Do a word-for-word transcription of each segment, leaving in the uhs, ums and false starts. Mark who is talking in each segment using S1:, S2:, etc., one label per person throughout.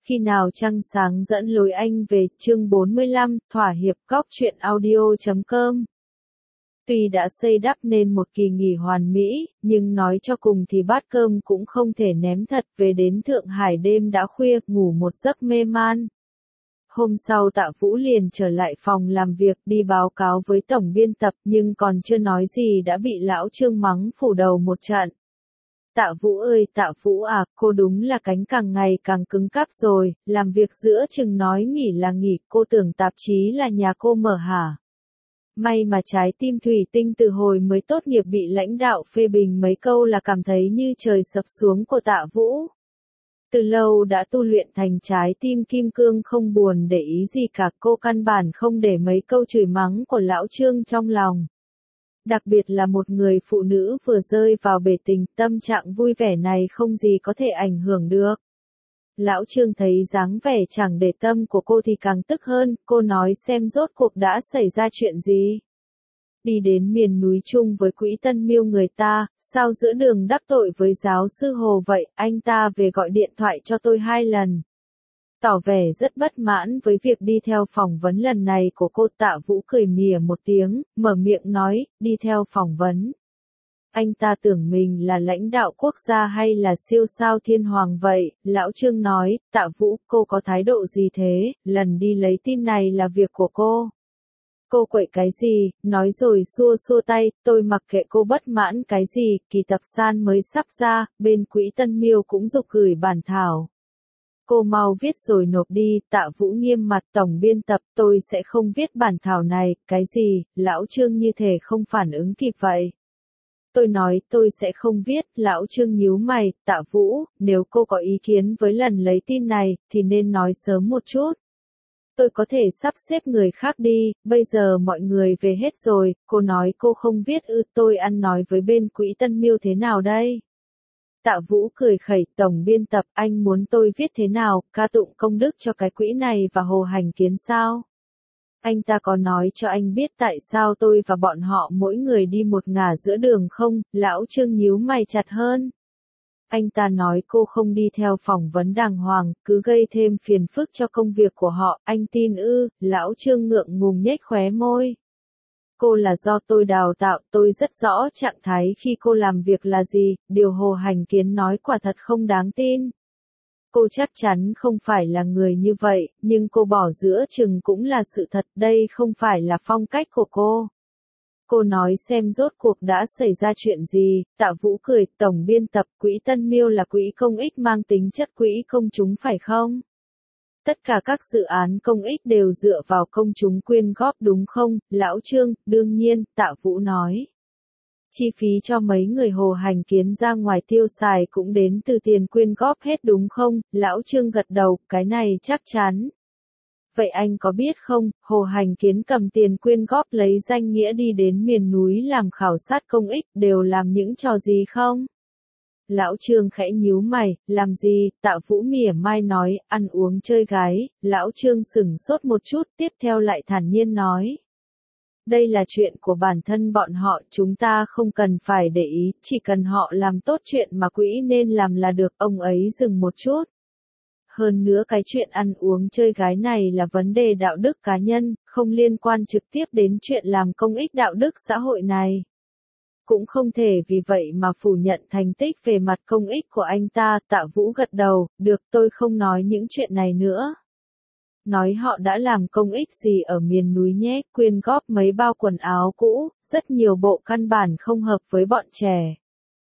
S1: Khi nào trăng sáng dẫn lối anh về, chương bốn mươi lăm, thỏa hiệp. Góc truyện audio chấm com. Tuy đã xây đắp nên một kỳ nghỉ hoàn mỹ, nhưng nói cho cùng thì bát cơm cũng không thể ném thật. Về đến Thượng Hải đêm đã khuya, ngủ một giấc mê man. Hôm sau Tạ Vũ liền trở lại phòng làm việc đi báo cáo với tổng biên tập, nhưng còn chưa nói gì đã bị lão Trương mắng phủ đầu một trận. Tạ Vũ ơi Tạ Vũ à, cô đúng là cánh càng ngày càng cứng cáp rồi, làm việc giữa chừng nói nghỉ là nghỉ, cô tưởng tạp chí là nhà cô mở hả? May mà trái tim thủy tinh từ hồi mới tốt nghiệp bị lãnh đạo phê bình mấy câu là cảm thấy như trời sập xuống của Tạ Vũ. Từ lâu đã tu luyện thành trái tim kim cương không buồn để ý gì cả, cô căn bản không để mấy câu chửi mắng của lão Trương trong lòng. Đặc biệt là một người phụ nữ vừa rơi vào bể tình, tâm trạng vui vẻ này không gì có thể ảnh hưởng được. Lão Trương thấy dáng vẻ chẳng để tâm của cô thì càng tức hơn, cô nói xem rốt cuộc đã xảy ra chuyện gì. Đi đến miền núi chung với Quỹ Tân Miêu người ta, sao giữa đường đắc tội với giáo sư Hồ vậy, anh ta về gọi điện thoại cho tôi hai lần. Tỏ vẻ rất bất mãn với việc đi theo phỏng vấn lần này của cô. Tạ Vũ cười mỉa một tiếng, mở miệng nói, đi theo phỏng vấn. Anh ta tưởng mình là lãnh đạo quốc gia hay là siêu sao thiên hoàng vậy, lão Trương nói, Tạ Vũ, cô có thái độ gì thế, lần đi lấy tin này là việc của cô. Cô quậy cái gì, nói rồi xua xua tay, tôi mặc kệ cô bất mãn cái gì, kỳ tập san mới sắp ra, bên Quỹ Tân Miêu cũng giục gửi bản thảo. Cô mau viết rồi nộp đi. Tạ Vũ nghiêm mặt, tổng biên tập, tôi sẽ không viết bản thảo này, cái gì, lão Trương như thể không phản ứng kịp vậy. Tôi nói tôi sẽ không viết, lão Trương nhíu mày, Tạ Vũ, nếu cô có ý kiến với lần lấy tin này, thì nên nói sớm một chút. Tôi có thể sắp xếp người khác đi, bây giờ mọi người về hết rồi, cô nói cô không viết ư, tôi ăn nói với bên Quỹ Tân Miêu thế nào đây? Tạ Vũ cười khẩy, tổng biên tập, anh muốn tôi viết thế nào, ca tụng công đức cho cái quỹ này và Hồ Hành Kiến sao? Anh ta có nói cho anh biết tại sao tôi và bọn họ mỗi người đi một ngả giữa đường không? Lão Trương nhíu mày chặt hơn. Anh ta nói cô không đi theo phỏng vấn đàng hoàng, cứ gây thêm phiền phức cho công việc của họ, anh tin ư? Lão Trương ngượng ngùng nhếch khóe môi. Cô là do tôi đào tạo, tôi rất rõ trạng thái khi cô làm việc là gì, điều Hồ Hành Kiến nói quả thật không đáng tin. Cô chắc chắn không phải là người như vậy, nhưng cô bỏ giữa chừng cũng là sự thật, đây không phải là phong cách của cô. Cô nói xem rốt cuộc đã xảy ra chuyện gì. Tạ Vũ cười, tổng biên tập, Quỹ Tân Miêu là quỹ công ích mang tính chất quỹ công chúng phải không? Tất cả các dự án công ích đều dựa vào công chúng quyên góp đúng không, lão Trương? Đương nhiên, Tạ Vũ nói. Chi phí cho mấy người Hồ Hành Kiến ra ngoài tiêu xài cũng đến từ tiền quyên góp hết đúng không? Lão Trương gật đầu, cái này chắc chắn. Vậy anh có biết không, Hồ Hành Kiến cầm tiền quyên góp lấy danh nghĩa đi đến miền núi làm khảo sát công ích, đều làm những trò gì không? Lão Trương khẽ nhíu mày, làm gì? Tạ Vũ mỉa mai nói, ăn uống chơi gái. Lão Trương sửng sốt một chút, tiếp theo lại thản nhiên nói. Đây là chuyện của bản thân bọn họ, chúng ta không cần phải để ý, chỉ cần họ làm tốt chuyện mà quỹ nên làm là được. Ông ấy dừng một chút. Hơn nữa cái chuyện ăn uống chơi gái này là vấn đề đạo đức cá nhân, không liên quan trực tiếp đến chuyện làm công ích đạo đức xã hội này. Cũng không thể vì vậy mà phủ nhận thành tích về mặt công ích của anh ta. Tạ Vũ gật đầu, được, tôi không nói những chuyện này nữa. Nói họ đã làm công ích gì ở miền núi nhé, quyên góp mấy bao quần áo cũ, rất nhiều bộ căn bản không hợp với bọn trẻ.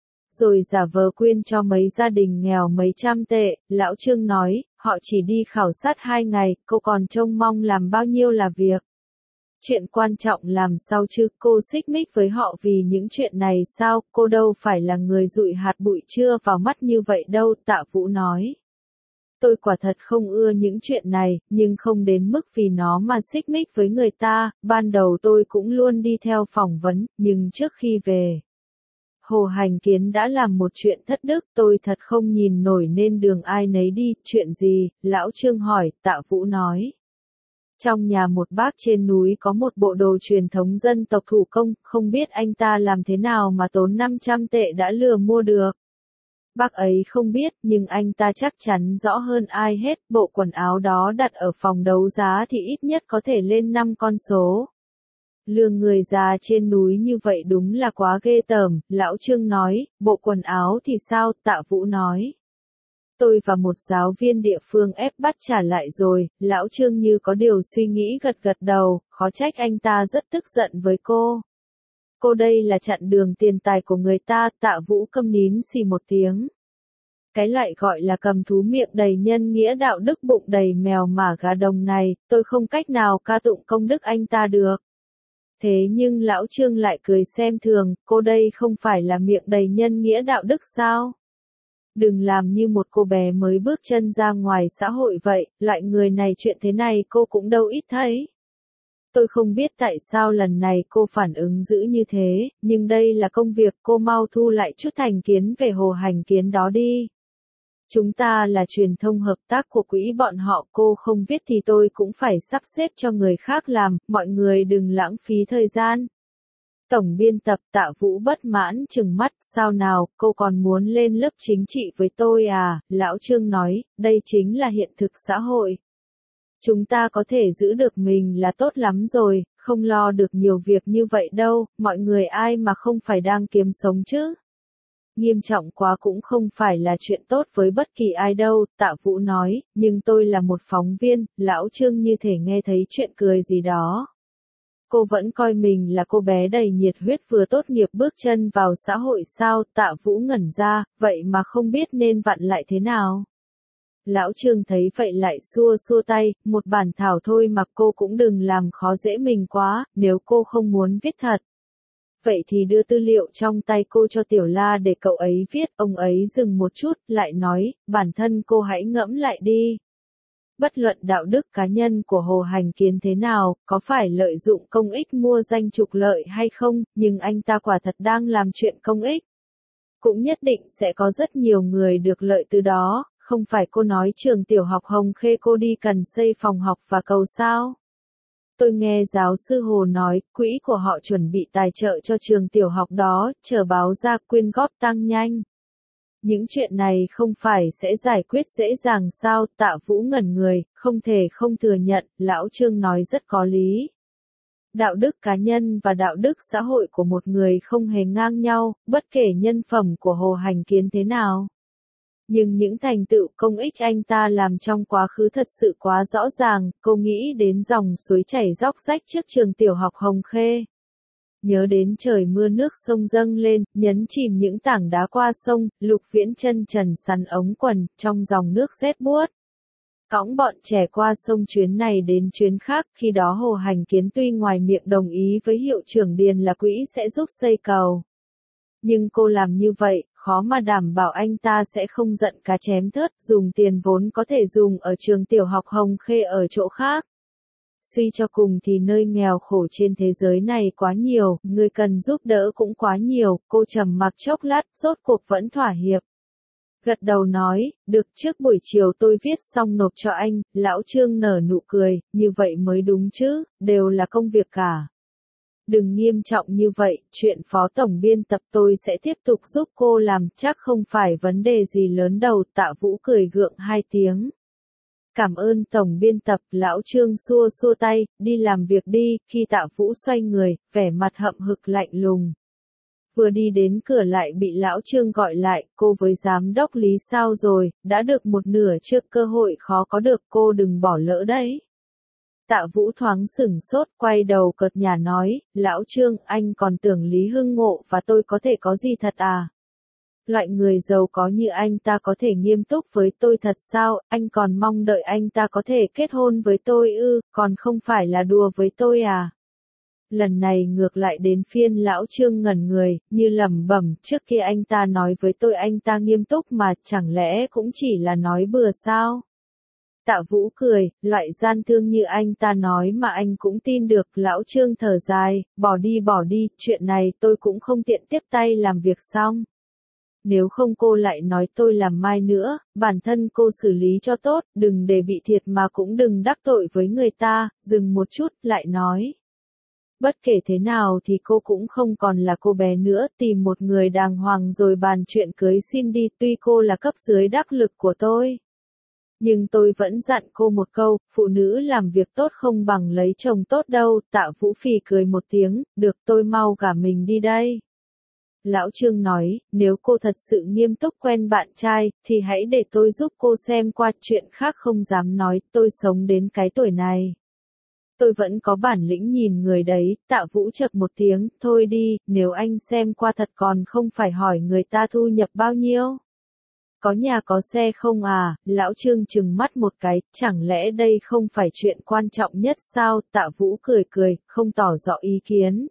S1: Rồi giả vờ quyên cho mấy gia đình nghèo mấy trăm tệ. Lão Trương nói, họ chỉ đi khảo sát hai ngày, cô còn trông mong làm bao nhiêu là việc. Chuyện quan trọng làm sao chứ, cô xích mích với họ vì những chuyện này sao, cô đâu phải là người dụi hạt bụi chưa vào mắt như vậy đâu. Tạ Vũ nói. Tôi quả thật không ưa những chuyện này, nhưng không đến mức vì nó mà xích mích với người ta. Ban đầu tôi cũng luôn đi theo phỏng vấn, nhưng trước khi về Hồ Hành Kiến đã làm một chuyện thất đức, tôi thật không nhìn nổi nên đường ai nấy đi. Chuyện gì? Lão Trương hỏi. Tạ Vũ nói. Trong nhà một bác trên núi có một bộ đồ truyền thống dân tộc thủ công, không biết anh ta làm thế nào mà tốn năm trăm tệ đã lừa mua được. Bác ấy không biết, nhưng anh ta chắc chắn rõ hơn ai hết, bộ quần áo đó đặt ở phòng đấu giá thì ít nhất có thể lên năm con số. Lương người già trên núi như vậy đúng là quá ghê tởm, lão Trương nói, bộ quần áo thì sao, Tạ Vũ nói. Tôi và một giáo viên địa phương ép bắt trả lại rồi, lão Trương như có điều suy nghĩ gật gật đầu, khó trách anh ta rất tức giận với cô. Cô đây là chặn đường tiền tài của người ta, Tạ Vũ câm nín xì một tiếng. Cái loại gọi là cầm thú miệng đầy nhân nghĩa đạo đức bụng đầy mèo mả gà đồng này, tôi không cách nào ca tụng công đức anh ta được. Thế nhưng lão Trương lại cười xem thường, cô đây không phải là miệng đầy nhân nghĩa đạo đức sao? Đừng làm như một cô bé mới bước chân ra ngoài xã hội vậy, loại người này chuyện thế này cô cũng đâu ít thấy. Tôi không biết tại sao lần này cô phản ứng dữ như thế, nhưng đây là công việc, cô mau thu lại chút thành kiến về Hồ Hành Kiến đó đi. Chúng ta là truyền thông hợp tác của quỹ bọn họ, cô không viết thì tôi cũng phải sắp xếp cho người khác làm, mọi người đừng lãng phí thời gian. Tổng biên tập Tạ Vũ bất mãn trừng mắt, sao nào, cô còn muốn lên lớp chính trị với tôi à, lão Trương nói, đây chính là hiện thực xã hội. Chúng ta có thể giữ được mình là tốt lắm rồi, không lo được nhiều việc như vậy đâu, mọi người ai mà không phải đang kiếm sống chứ. Nghiêm trọng quá cũng không phải là chuyện tốt với bất kỳ ai đâu, Tạ Vũ nói, nhưng tôi là một phóng viên, lão Trương như thể nghe thấy chuyện cười gì đó. Cô vẫn coi mình là cô bé đầy nhiệt huyết vừa tốt nghiệp bước chân vào xã hội sao, Tạ Vũ ngẩn ra, vậy mà không biết nên vặn lại thế nào. Lão Trương thấy vậy lại xua xua tay, một bản thảo thôi mà cô cũng đừng làm khó dễ mình quá, nếu cô không muốn viết thật. Vậy thì đưa tư liệu trong tay cô cho Tiểu La để cậu ấy viết, ông ấy dừng một chút, lại nói, bản thân cô hãy ngẫm lại đi. Bất luận đạo đức cá nhân của Hồ Hành Kiến thế nào, có phải lợi dụng công ích mua danh trục lợi hay không, nhưng anh ta quả thật đang làm chuyện công ích. Cũng nhất định sẽ có rất nhiều người được lợi từ đó, không phải cô nói trường tiểu học Hồng Khê cô đi cần xây phòng học và cầu sao. Tôi nghe giáo sư Hồ nói, quỹ của họ chuẩn bị tài trợ cho trường tiểu học đó, chờ báo ra quyên góp tăng nhanh. Những chuyện này không phải sẽ giải quyết dễ dàng sao, Tạ Vũ ngẩn người, không thể không thừa nhận, lão Trương nói rất có lý. Đạo đức cá nhân và đạo đức xã hội của một người không hề ngang nhau, bất kể nhân phẩm của Hồ Hành Kiến thế nào. Nhưng những thành tựu công ích anh ta làm trong quá khứ thật sự quá rõ ràng, cô nghĩ đến dòng suối chảy róc rách trước trường tiểu học Hồng Khê. Nhớ đến trời mưa nước sông dâng lên, nhấn chìm những tảng đá qua sông, Lục Viễn chân trần sắn ống quần, trong dòng nước rét buốt. Cõng bọn trẻ qua sông chuyến này đến chuyến khác, khi đó Hồ Hành Kiến tuy ngoài miệng đồng ý với hiệu trưởng Điền là quỹ sẽ giúp xây cầu. Nhưng cô làm như vậy, khó mà đảm bảo anh ta sẽ không giận cá chém thớt, dùng tiền vốn có thể dùng ở trường tiểu học Hồng Khê ở chỗ khác. Suy cho cùng thì nơi nghèo khổ trên thế giới này quá nhiều, người cần giúp đỡ cũng quá nhiều, cô trầm mặc chốc lát, rốt cuộc vẫn thỏa hiệp. Gật đầu nói, được, trước buổi chiều tôi viết xong nộp cho anh, lão Trương nở nụ cười, như vậy mới đúng chứ, đều là công việc cả. Đừng nghiêm trọng như vậy, chuyện phó tổng biên tập tôi sẽ tiếp tục giúp cô làm, chắc không phải vấn đề gì lớn đâu, Tạ Vũ cười gượng hai tiếng. Cảm ơn tổng biên tập, lão Trương xua xua tay, đi làm việc đi, khi Tạ Vũ xoay người, vẻ mặt hậm hực lạnh lùng. Vừa đi đến cửa lại bị lão Trương gọi lại, cô với giám đốc Lý sao rồi, đã được một nửa trước cơ hội khó có được, cô đừng bỏ lỡ đấy. Tạ Vũ thoáng sửng sốt, quay đầu cợt nhả nói, lão Trương, anh còn tưởng Lý Hưng Ngộ và tôi có thể có gì thật à? Loại người giàu có như anh ta có thể nghiêm túc với tôi thật sao, anh còn mong đợi anh ta có thể kết hôn với tôi ư, còn không phải là đùa với tôi à? Lần này ngược lại đến phiên lão Trương ngẩn người, như lẩm bẩm, trước kia anh ta nói với tôi anh ta nghiêm túc mà, chẳng lẽ cũng chỉ là nói bừa sao? Tạ Vũ cười, loại gian thương như anh ta nói mà anh cũng tin được, lão Trương thở dài, bỏ đi bỏ đi, chuyện này tôi cũng không tiện tiếp tay làm việc xong. Nếu không cô lại nói tôi làm mai nữa, bản thân cô xử lý cho tốt, đừng để bị thiệt mà cũng đừng đắc tội với người ta, dừng một chút, lại nói. Bất kể thế nào thì cô cũng không còn là cô bé nữa, tìm một người đàng hoàng rồi bàn chuyện cưới xin đi, tuy cô là cấp dưới đắc lực của tôi. Nhưng tôi vẫn dặn cô một câu, phụ nữ làm việc tốt không bằng lấy chồng tốt đâu. Tạ Vũ phì cười một tiếng, được, tôi mau gả mình đi đây. Lão Trương nói, nếu cô thật sự nghiêm túc quen bạn trai, thì hãy để tôi giúp cô xem qua, chuyện khác không dám nói, tôi sống đến cái tuổi này. Tôi vẫn có bản lĩnh nhìn người đấy. Tạ Vũ chậc một tiếng, thôi đi, nếu anh xem qua thật còn không phải hỏi người ta thu nhập bao nhiêu. Có nhà có xe không à? Lão Trương trừng mắt một cái, chẳng lẽ đây không phải chuyện quan trọng nhất sao? Tạ Vũ cười cười, không tỏ rõ ý kiến.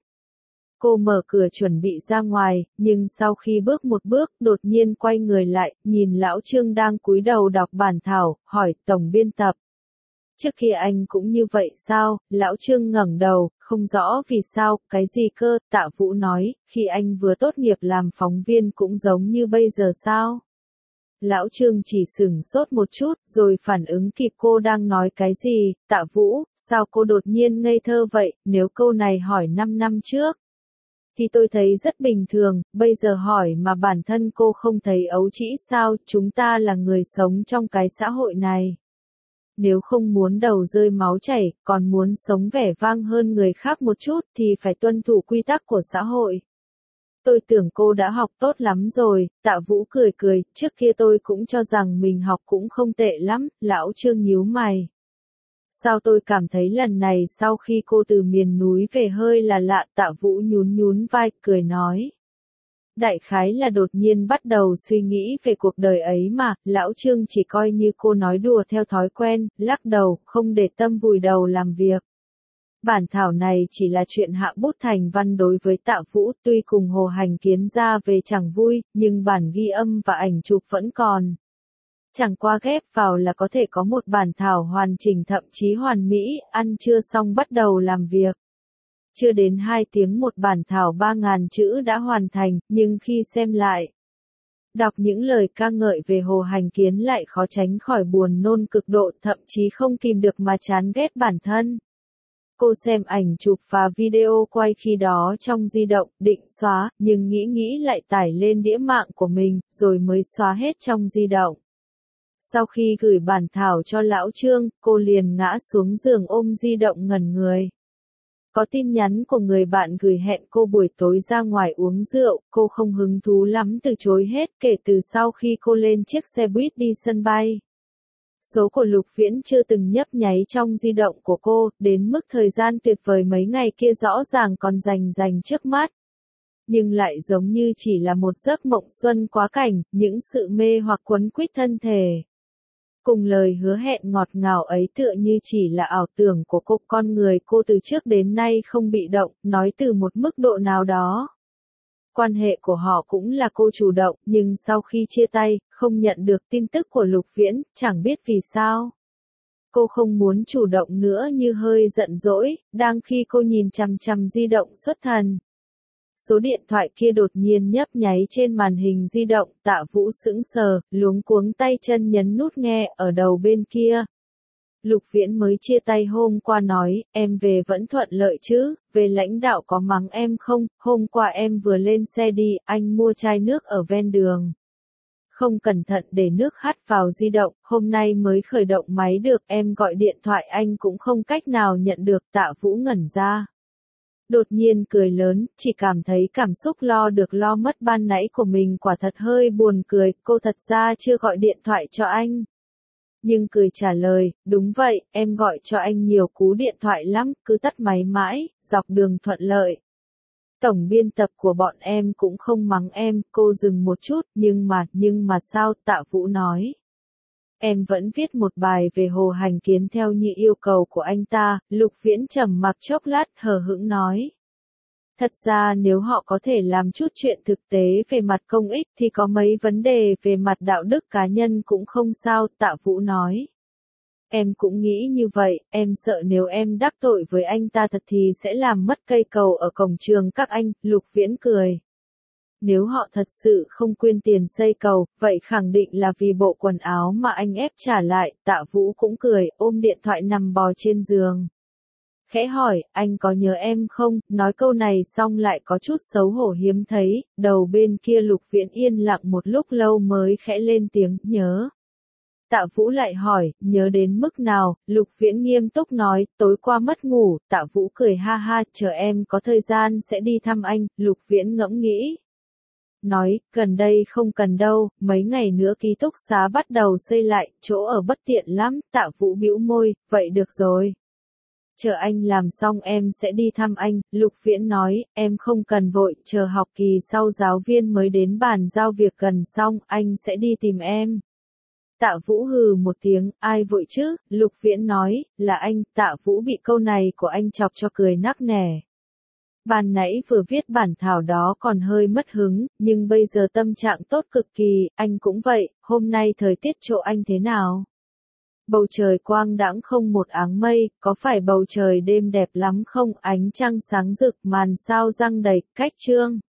S1: Cô mở cửa chuẩn bị ra ngoài, nhưng sau khi bước một bước, đột nhiên quay người lại, nhìn Lão Trương đang cúi đầu đọc bản thảo, hỏi tổng biên tập. Trước kia anh cũng như vậy sao? Lão Trương ngẩng đầu, không rõ vì sao, cái gì cơ? Tạ Vũ nói, khi anh vừa tốt nghiệp làm phóng viên cũng giống như bây giờ sao? Lão Trương chỉ sửng sốt một chút, rồi phản ứng kịp cô đang nói cái gì. Tạ Vũ, sao cô đột nhiên ngây thơ vậy? Nếu câu này hỏi năm năm trước thì tôi thấy rất bình thường, bây giờ hỏi mà bản thân cô không thấy ấu trĩ sao? Chúng ta là người sống trong cái xã hội này. Nếu không muốn đầu rơi máu chảy, còn muốn sống vẻ vang hơn người khác một chút thì phải tuân thủ quy tắc của xã hội. Tôi tưởng cô đã học tốt lắm rồi. Tạ Vũ cười cười, trước kia tôi cũng cho rằng mình học cũng không tệ lắm. Lão Trương nhíu mày. Sao tôi cảm thấy lần này sau khi cô từ miền núi về hơi là lạ? Tạ Vũ nhún nhún vai, cười nói. Đại khái là đột nhiên bắt đầu suy nghĩ về cuộc đời ấy mà. Lão Trương chỉ coi như cô nói đùa theo thói quen, lắc đầu, không để tâm vùi đầu làm việc. Bản thảo này chỉ là chuyện hạ bút thành văn đối với Tạ Vũ, tuy cùng Hồ Hành Kiến ra về chẳng vui, nhưng bản ghi âm và ảnh chụp vẫn còn. Chẳng qua ghép vào là có thể có một bản thảo hoàn chỉnh, thậm chí hoàn mỹ. Ăn trưa xong bắt đầu làm việc. Chưa đến hai tiếng một bản thảo ba ngàn chữ đã hoàn thành, nhưng khi xem lại, đọc những lời ca ngợi về Hồ Hành Kiến lại khó tránh khỏi buồn nôn cực độ, thậm chí không kìm được mà chán ghét bản thân. Cô xem ảnh chụp và video quay khi đó trong di động, định xóa, nhưng nghĩ nghĩ lại tải lên đĩa mạng của mình, rồi mới xóa hết trong di động. Sau khi gửi bản thảo cho Lão Trương, cô liền ngã xuống giường ôm di động ngẩn người. Có tin nhắn của người bạn gửi hẹn cô buổi tối ra ngoài uống rượu, cô không hứng thú lắm từ chối hết kể từ sau khi cô lên chiếc xe buýt đi sân bay. Số của Lục Viễn chưa từng nhấp nháy trong di động của cô, đến mức thời gian tuyệt vời mấy ngày kia rõ ràng còn rành rành trước mắt. Nhưng lại giống như chỉ là một giấc mộng xuân quá cảnh, những sự mê hoặc quấn quýt thân thể. Cùng lời hứa hẹn ngọt ngào ấy tựa như chỉ là ảo tưởng của cô, con người cô từ trước đến nay không bị động, nói từ một mức độ nào đó. Quan hệ của họ cũng là cô chủ động, nhưng sau khi chia tay, không nhận được tin tức của Lục Viễn, chẳng biết vì sao. Cô không muốn chủ động nữa như hơi giận dỗi, đang khi cô nhìn chằm chằm di động xuất thần. Số điện thoại kia đột nhiên nhấp nháy trên màn hình di động, Tạ Vũ sững sờ, luống cuống tay chân nhấn nút nghe, ở đầu bên kia. Lục Viễn mới chia tay hôm qua nói, em về vẫn thuận lợi chứ, về lãnh đạo có mắng em không, hôm qua em vừa lên xe đi, anh mua chai nước ở ven đường. Không cẩn thận để nước hắt vào di động, hôm nay mới khởi động máy được, em gọi điện thoại anh cũng không cách nào nhận được. Tạ Vũ ngẩn ra. Đột nhiên cười lớn, chỉ cảm thấy cảm xúc lo được lo mất ban nãy của mình quả thật hơi buồn cười, cô thật ra chưa gọi điện thoại cho anh. Nhưng cười trả lời, đúng vậy, em gọi cho anh nhiều cú điện thoại lắm, cứ tắt máy mãi, dọc đường thuận lợi. Tổng biên tập của bọn em cũng không mắng em, cô dừng một chút, nhưng mà, nhưng mà sao? Tạ Vũ nói. Em vẫn viết một bài về Hồ Hành Kiến theo như yêu cầu của anh ta. Lục Viễn trầm mặc chốc lát, hờ hững nói. Thật ra nếu họ có thể làm chút chuyện thực tế về mặt công ích thì có mấy vấn đề về mặt đạo đức cá nhân cũng không sao. Tạ Vũ nói. Em cũng nghĩ như vậy, em sợ nếu em đắc tội với anh ta thật thì sẽ làm mất cây cầu ở cổng trường các anh. Lục Viễn cười. Nếu họ thật sự không quyên tiền xây cầu, vậy khẳng định là vì bộ quần áo mà anh ép trả lại. Tạ Vũ cũng cười, ôm điện thoại nằm bò trên giường. khẽ hỏi, anh có nhớ em không? Nói câu này xong lại có chút xấu hổ hiếm thấy, đầu bên kia Lục Viễn yên lặng một lúc lâu mới khẽ lên tiếng, nhớ. Tạ Vũ lại hỏi, nhớ đến mức nào? Lục Viễn nghiêm túc nói, tối qua mất ngủ. Tạ Vũ cười ha ha, chờ em có thời gian sẽ đi thăm anh. Lục Viễn ngẫm nghĩ. Nói, gần đây không cần đâu, mấy ngày nữa ký túc xá bắt đầu xây lại, chỗ ở bất tiện lắm. Tạ Vũ bĩu môi, vậy được rồi. Chờ anh làm xong em sẽ đi thăm anh. Lục Viễn nói, em không cần vội, chờ học kỳ sau giáo viên mới đến bàn giao việc gần xong, anh sẽ đi tìm em. Tạ Vũ hừ một tiếng, ai vội chứ? Lục Viễn nói, là anh. Tạ Vũ bị câu này của anh chọc cho cười nắc nẻ. Ban nãy vừa viết bản thảo đó còn hơi mất hứng, nhưng bây giờ tâm trạng tốt cực kỳ, anh cũng vậy. Hôm nay thời tiết chỗ anh thế nào? Bầu trời quang đãng không một áng mây, có phải bầu trời đêm đẹp lắm không? Ánh trăng sáng rực, màn sao răng đầy, cách chương.